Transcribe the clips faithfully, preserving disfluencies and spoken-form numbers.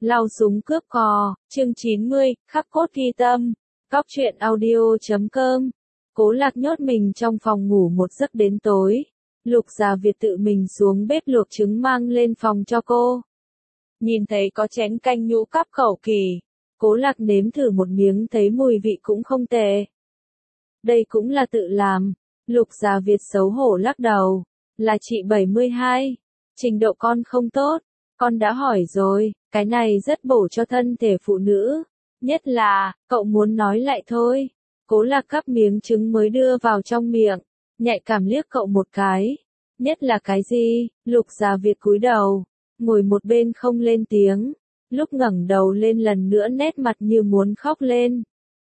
Lao súng cướp cò, chương chín mươi, khắc cốt ghi tâm, Cóc truyện audio chấm com. Cố Lạc nhốt mình trong phòng ngủ một giấc đến tối. Lục Gia Việt tự mình xuống bếp luộc trứng mang lên phòng cho cô. Nhìn thấy có chén canh nhũ cắp khẩu kỳ. Cố Lạc nếm thử một miếng thấy mùi vị cũng không tệ. Đây cũng là tự làm. Lục Gia Việt xấu hổ lắc đầu. Là chị bảy mươi hai. Trình độ con không tốt. Con đã hỏi rồi, cái này rất bổ cho thân thể phụ nữ. Nhất là, cậu muốn nói lại thôi. Cố Lạc cắp miếng trứng mới đưa vào trong miệng. Nhạy cảm liếc cậu một cái. Nhất là cái gì? Lục Gia Việt cúi đầu. Ngồi một bên không lên tiếng. Lúc ngẩng đầu lên lần nữa nét mặt như muốn khóc lên.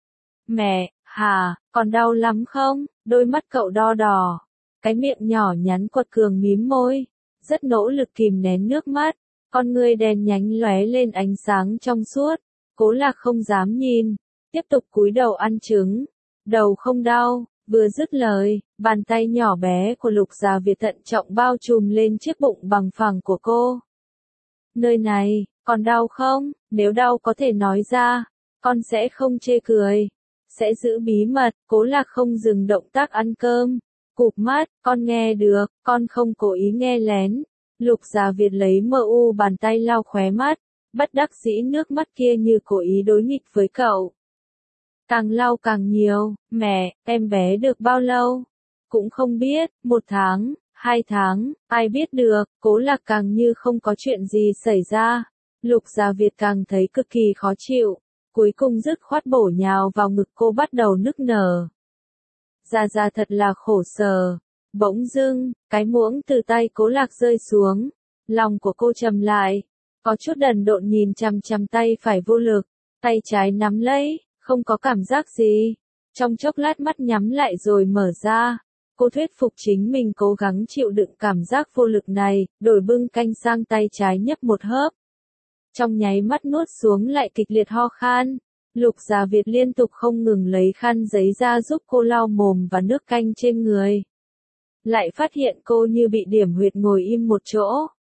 Mẹ, hả, còn đau lắm không? Đôi mắt cậu đo đỏ. Cái miệng nhỏ nhắn quật cường mím môi. Rất nỗ lực kìm nén nước mắt. Con ngươi đen nhánh lóe lên ánh sáng trong suốt. Cố Lạc không dám nhìn. Tiếp tục cúi đầu ăn trứng. Đầu không đau. Vừa dứt lời, bàn tay nhỏ bé của Lục Gia Việt thận trọng bao trùm lên chiếc bụng bằng phẳng của cô. Nơi này, còn đau không? Nếu đau có thể nói ra. Con sẽ không chê cười. Sẽ giữ bí mật. Cố Lạc không dừng động tác ăn cơm. Cụp mắt, con nghe được, con không cố ý nghe lén. Lục Gia Việt lấy mờ u bàn tay lau khóe mắt. Bất đắc dĩ nước mắt kia như cố ý đối nghịch với cậu. Càng lau càng nhiều. Mẹ, em bé được bao lâu? Cũng không biết, một tháng, hai tháng, ai biết được. Cố Lạc càng như không có chuyện gì xảy ra. Lục Gia Việt càng thấy cực kỳ khó chịu. Cuối cùng dứt khoát bổ nhào vào ngực cô bắt đầu nức nở. Gia Gia thật là khổ sở. Bỗng dưng, cái muỗng từ tay Cố Lạc rơi xuống. Lòng của cô trầm lại. Có chút đần độn nhìn chằm chằm tay phải vô lực. Tay trái nắm lấy, không có cảm giác gì. Trong chốc lát mắt nhắm lại rồi mở ra. Cô thuyết phục chính mình cố gắng chịu đựng cảm giác vô lực này, đổi bưng canh sang tay trái nhấp một hớp. Trong nháy mắt nuốt xuống lại kịch liệt ho khan. Lục Gia Việt liên tục không ngừng lấy khăn giấy ra giúp cô lau mồm và nước canh trên người. Lại phát hiện cô như bị điểm huyệt ngồi im một chỗ.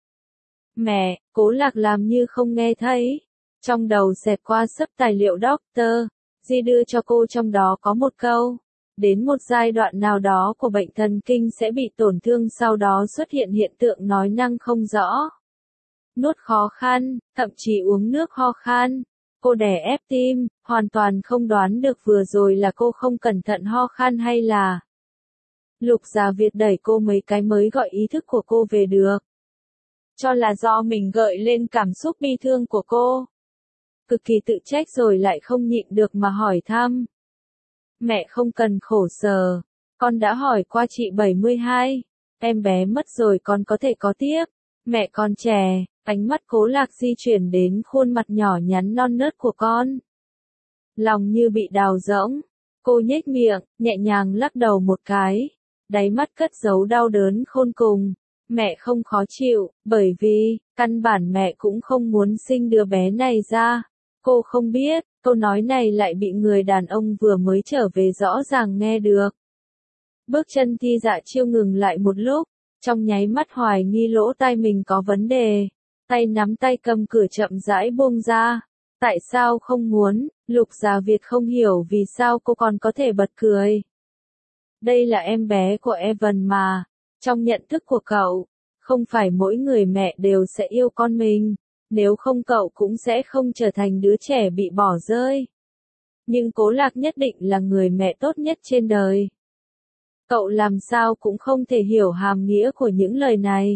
Mẹ, Cố Lạc làm như không nghe thấy. Trong đầu xẹt qua sấp tài liệu doctor. Di đưa cho cô trong đó có một câu. Đến một giai đoạn nào đó của bệnh thần kinh sẽ bị tổn thương sau đó xuất hiện hiện tượng nói năng không rõ. Nuốt khó khăn, thậm chí uống nước ho khan. Cô đè ép tim, hoàn toàn không đoán được vừa rồi là cô không cẩn thận ho khan hay là. Lục Gia Việt đẩy cô mấy cái mới gọi ý thức của cô về được. Cho là do mình gợi lên cảm xúc bi thương của cô. Cực kỳ tự trách rồi lại không nhịn được mà hỏi thăm. Mẹ không cần khổ sở. Con đã hỏi qua chị bảy mươi hai. Em bé mất rồi con có thể có tiếp. Mẹ con trẻ. Ánh mắt Cố Lạc di chuyển đến khuôn mặt nhỏ nhắn non nớt của con. Lòng như bị đào rỗng. Cô nhếch miệng, nhẹ nhàng lắc đầu một cái. Đáy mắt cất giấu đau đớn khôn cùng. Mẹ không khó chịu, bởi vì, căn bản mẹ cũng không muốn sinh đứa bé này ra. Cô không biết, câu nói này lại bị người đàn ông vừa mới trở về rõ ràng nghe được. Bước chân Thi Dạ Chiêu ngừng lại một lúc, trong nháy mắt hoài nghi lỗ tai mình có vấn đề. Tay nắm tay cầm cửa chậm rãi buông ra. Tại sao không muốn? Lục Gia Việt không hiểu vì sao cô còn có thể bật cười. Đây là em bé của Evan mà. Trong nhận thức của cậu, không phải mỗi người mẹ đều sẽ yêu con mình. Nếu không cậu cũng sẽ không trở thành đứa trẻ bị bỏ rơi. Nhưng Cố Lạc nhất định là người mẹ tốt nhất trên đời. Cậu làm sao cũng không thể hiểu hàm nghĩa của những lời này.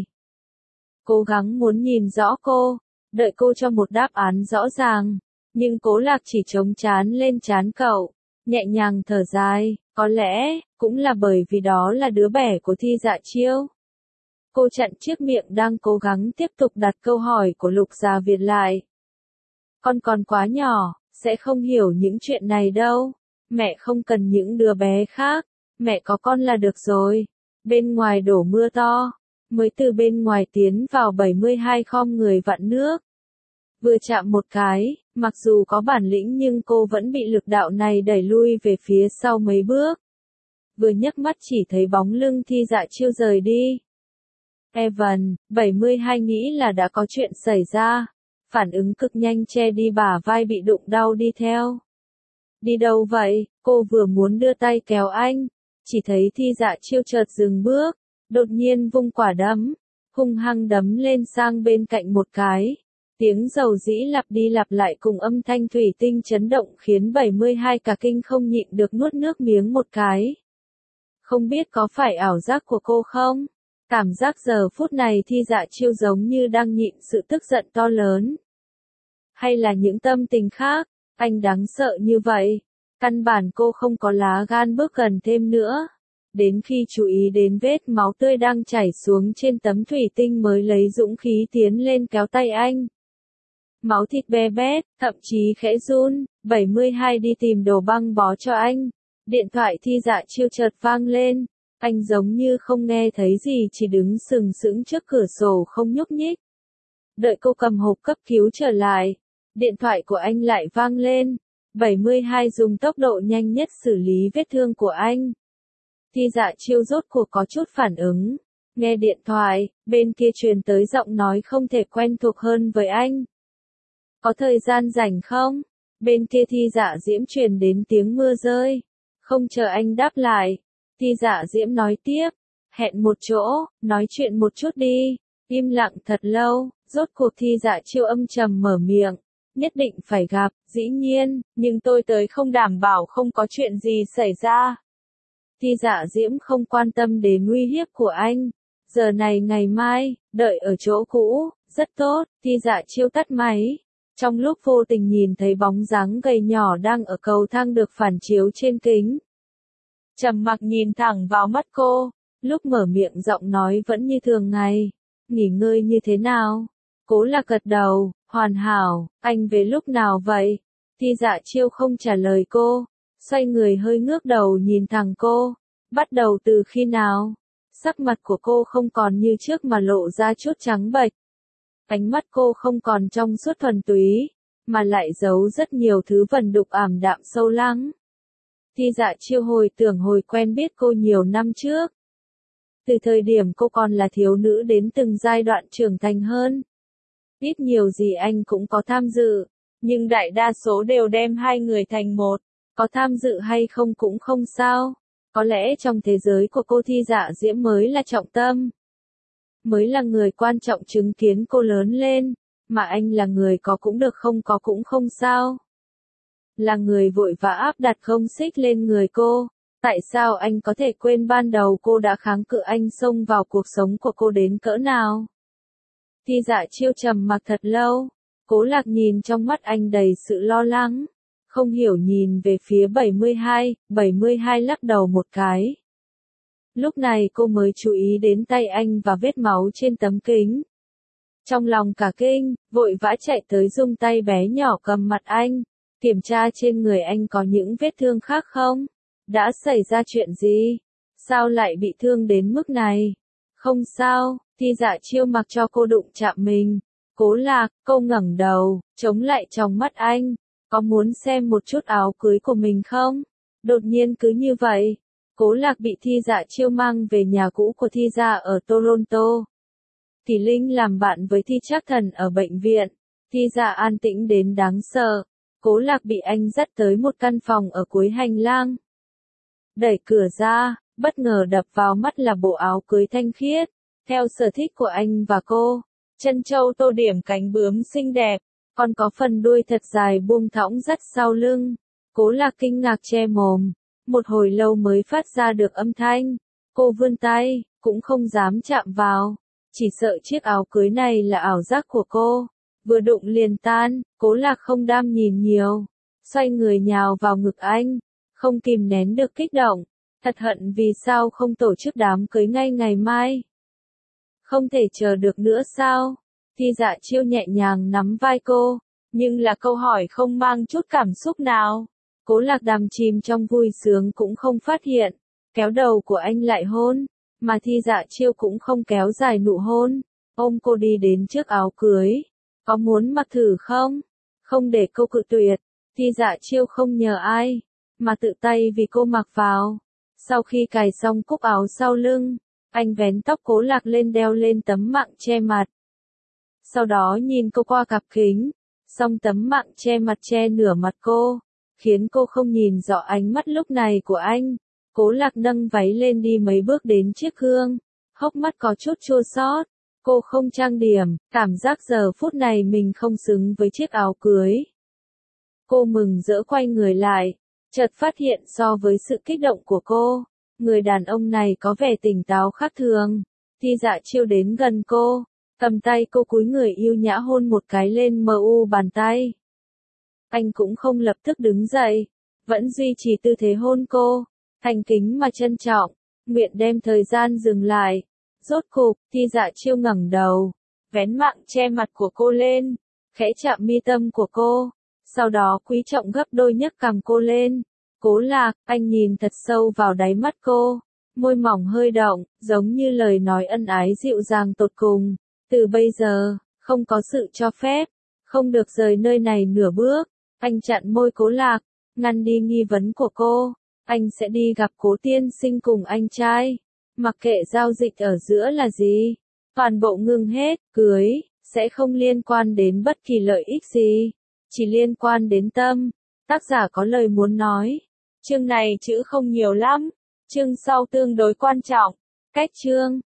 Cố gắng muốn nhìn rõ cô, đợi cô cho một đáp án rõ ràng. Nhưng Cố Lạc chỉ chống trán lên trán cậu, nhẹ nhàng thở dài, có lẽ, cũng là bởi vì đó là đứa bé của Thi Dạ Chiêu. Cô chặn chiếc miệng đang cố gắng tiếp tục đặt câu hỏi của Lục Gia Việt lại. Con còn quá nhỏ, sẽ không hiểu những chuyện này đâu. Mẹ không cần những đứa bé khác, mẹ có con là được rồi. Bên ngoài đổ mưa to, mới từ bên ngoài tiến vào bảy mươi hai khom người vặn nước. Vừa chạm một cái, mặc dù có bản lĩnh nhưng cô vẫn bị lực đạo này đẩy lui về phía sau mấy bước. Vừa nhấc mắt chỉ thấy bóng lưng Thi Dạ Chiêu rời đi. Evan, bảy mươi hai nghĩ là đã có chuyện xảy ra. phản ứng cực nhanh che đi bả vai bị đụng đau đi theo. Đi đâu vậy? Cô vừa muốn đưa tay kéo anh, chỉ thấy Thi Dạ Chiêu chợt dừng bước, đột nhiên vung quả đấm, hung hăng đấm lên sang bên cạnh một cái. Tiếng dầu dĩ lặp đi lặp lại cùng âm thanh thủy tinh chấn động khiến bảy mươi hai cả kinh không nhịn được nuốt nước miếng một cái. Không biết có phải ảo giác của cô không? Cảm giác giờ phút này Thi Dạ Chiêu giống như đang nhịn sự tức giận to lớn. Hay là những tâm tình khác, anh đáng sợ như vậy. Căn bản cô không có lá gan bước gần thêm nữa. Đến khi chú ý đến vết máu tươi đang chảy xuống trên tấm thủy tinh mới lấy dũng khí tiến lên kéo tay anh. Máu thịt be bét, thậm chí khẽ run, bảy mươi hai đi tìm đồ băng bó cho anh. Điện thoại Thi Dạ Chiêu chợt vang lên, anh giống như không nghe thấy gì chỉ đứng sừng sững trước cửa sổ không nhúc nhích. Đợi cô cầm hộp cấp cứu trở lại, điện thoại của anh lại vang lên, bảy mươi hai dùng tốc độ nhanh nhất xử lý vết thương của anh. Thi Dạ Chiêu rốt cuộc có chút phản ứng, nghe điện thoại, bên kia truyền tới giọng nói không thể quen thuộc hơn với anh. Có thời gian rảnh không? Bên kia Thi Dạ Diễm truyền đến tiếng mưa rơi. Không chờ anh đáp lại, Thi Dạ Diễm nói tiếp, hẹn một chỗ, nói chuyện một chút đi. Im lặng thật lâu, rốt cuộc Thi Dạ Chiêu âm trầm mở miệng, nhất định phải gặp, dĩ nhiên, nhưng tôi tới không đảm bảo không có chuyện gì xảy ra. Thi Dạ Diễm không quan tâm đến uy hiếp của anh, giờ này ngày mai, đợi ở chỗ cũ, rất tốt. Thi Dạ Chiêu tắt máy. Trong lúc vô tình nhìn thấy bóng dáng gầy nhỏ đang ở cầu thang được phản chiếu trên kính. Trầm mặc nhìn thẳng vào mắt cô, lúc mở miệng giọng nói vẫn như thường ngày. Nghỉ ngơi như thế nào? Cố Lạc gật đầu, hoàn hảo, anh về lúc nào vậy? Thi Dạ Chiêu không trả lời cô, xoay người hơi ngước đầu nhìn thẳng cô. Bắt đầu từ khi nào? Sắc mặt của cô không còn như trước mà lộ ra chút trắng bệch. Ánh mắt cô không còn trong suốt thuần túy, mà lại giấu rất nhiều thứ vẩn đục ảm đạm sâu lắng. Thi Dạ Chiêu hồi tưởng hồi quen biết cô nhiều năm trước. Từ thời điểm cô còn là thiếu nữ đến từng giai đoạn trưởng thành hơn. Ít nhiều gì anh cũng có tham dự, nhưng đại đa số đều đem hai người thành một. Có tham dự hay không cũng không sao. Có lẽ trong thế giới của cô Thi Dạ Diễm mới là trọng tâm. Mới là người quan trọng chứng kiến cô lớn lên, mà anh là người có cũng được không có cũng không sao. Là người vội vã áp đặt không xích lên người cô, tại sao anh có thể quên ban đầu cô đã kháng cự anh xông vào cuộc sống của cô đến cỡ nào? Thi Dạ Chiêu trầm mặc thật lâu, Cố Lạc nhìn trong mắt anh đầy sự lo lắng, không hiểu nhìn về phía bảy mươi hai, bảy mươi hai lắc đầu một cái. Lúc này cô mới chú ý đến tay anh và vết máu trên tấm kính. Trong lòng cả kinh, vội vã chạy tới dùng tay bé nhỏ cầm mặt anh, kiểm tra trên người anh có những vết thương khác không? Đã xảy ra chuyện gì? Sao lại bị thương đến mức này? Không sao, Thi Dạ Chiêu mặc cho cô đụng chạm mình. Cố Lạc, cô ngẩng đầu, chống lại trong mắt anh. Có muốn xem một chút áo cưới của mình không? Đột nhiên cứ như vậy. Cố Lạc bị Thi Dạ Chiêu mang về nhà cũ của Thi Gia ở Toronto. Thì Linh làm bạn với Thi Trác Thần ở bệnh viện. Thi Gia an tĩnh đến đáng sợ. Cố Lạc bị anh dắt tới một căn phòng ở cuối hành lang. Đẩy cửa ra, bất ngờ đập vào mắt là bộ áo cưới thanh khiết, theo sở thích của anh và cô. Chân châu tô điểm cánh bướm xinh đẹp, còn có phần đuôi thật dài buông thõng dắt sau lưng. Cố Lạc kinh ngạc che mồm. Một hồi lâu mới phát ra được âm thanh. Cô vươn tay, cũng không dám chạm vào. Chỉ sợ chiếc áo cưới này là ảo giác của cô. Vừa đụng liền tan, Cố Lạc không đam nhìn nhiều. Xoay người nhào vào ngực anh. Không kìm nén được kích động. Thật hận vì sao không tổ chức đám cưới ngay ngày mai. Không thể chờ được nữa sao? Thi Dạ Chiêu nhẹ nhàng nắm vai cô. Nhưng là câu hỏi không mang chút cảm xúc nào. Cố Lạc đắm chìm trong vui sướng cũng không phát hiện, kéo đầu của anh lại hôn, mà Thi Dạ Chiêu cũng không kéo dài nụ hôn, ôm cô đi đến trước áo cưới. Có muốn mặc thử không? Không để cô cự tuyệt, Thi Dạ Chiêu không nhờ ai, mà tự tay vì cô mặc vào. Sau khi cài xong cúc áo sau lưng, anh vén tóc Cố Lạc lên đeo lên tấm mạng che mặt. sau đó nhìn cô qua cặp kính, song tấm mạng che mặt che nửa mặt cô, khiến cô không nhìn rõ ánh mắt lúc này của anh. Cố Lạc nâng váy lên đi mấy bước đến chiếc gương, hốc mắt có chút chua xót. Cô không trang điểm, cảm giác giờ phút này mình không xứng với chiếc áo cưới. Cô mừng rỡ quay người lại, chợt phát hiện so với sự kích động của cô, người đàn ông này có vẻ tỉnh táo khác thường. Thi Dạ Chiêu đến gần cô, cầm tay cô cúi người yêu nhã hôn một cái lên mu bàn tay. Anh cũng không lập tức đứng dậy, vẫn duy trì tư thế hôn cô, thành kính mà trân trọng, nguyện đem thời gian dừng lại. Rốt cục, Thi Dạ Chiêu ngẩng đầu, vén mạng che mặt của cô lên, khẽ chạm mi tâm của cô, sau đó quý trọng gấp đôi nhấc cằm cô lên. Cố Lạc, anh nhìn thật sâu vào đáy mắt cô, môi mỏng hơi động, giống như lời nói ân ái dịu dàng tột cùng. Từ bây giờ, không có sự cho phép, không được rời nơi này nửa bước. Anh chặn môi Cố Lạc, ngăn đi nghi vấn của cô. Anh sẽ đi gặp Cố tiên sinh cùng anh trai. Mặc kệ giao dịch ở giữa là gì, toàn bộ ngưng hết, cưới, sẽ không liên quan đến bất kỳ lợi ích gì, chỉ liên quan đến tâm. Tác giả có lời muốn nói. Chương này chữ không nhiều lắm, chương sau tương đối quan trọng. Cách chương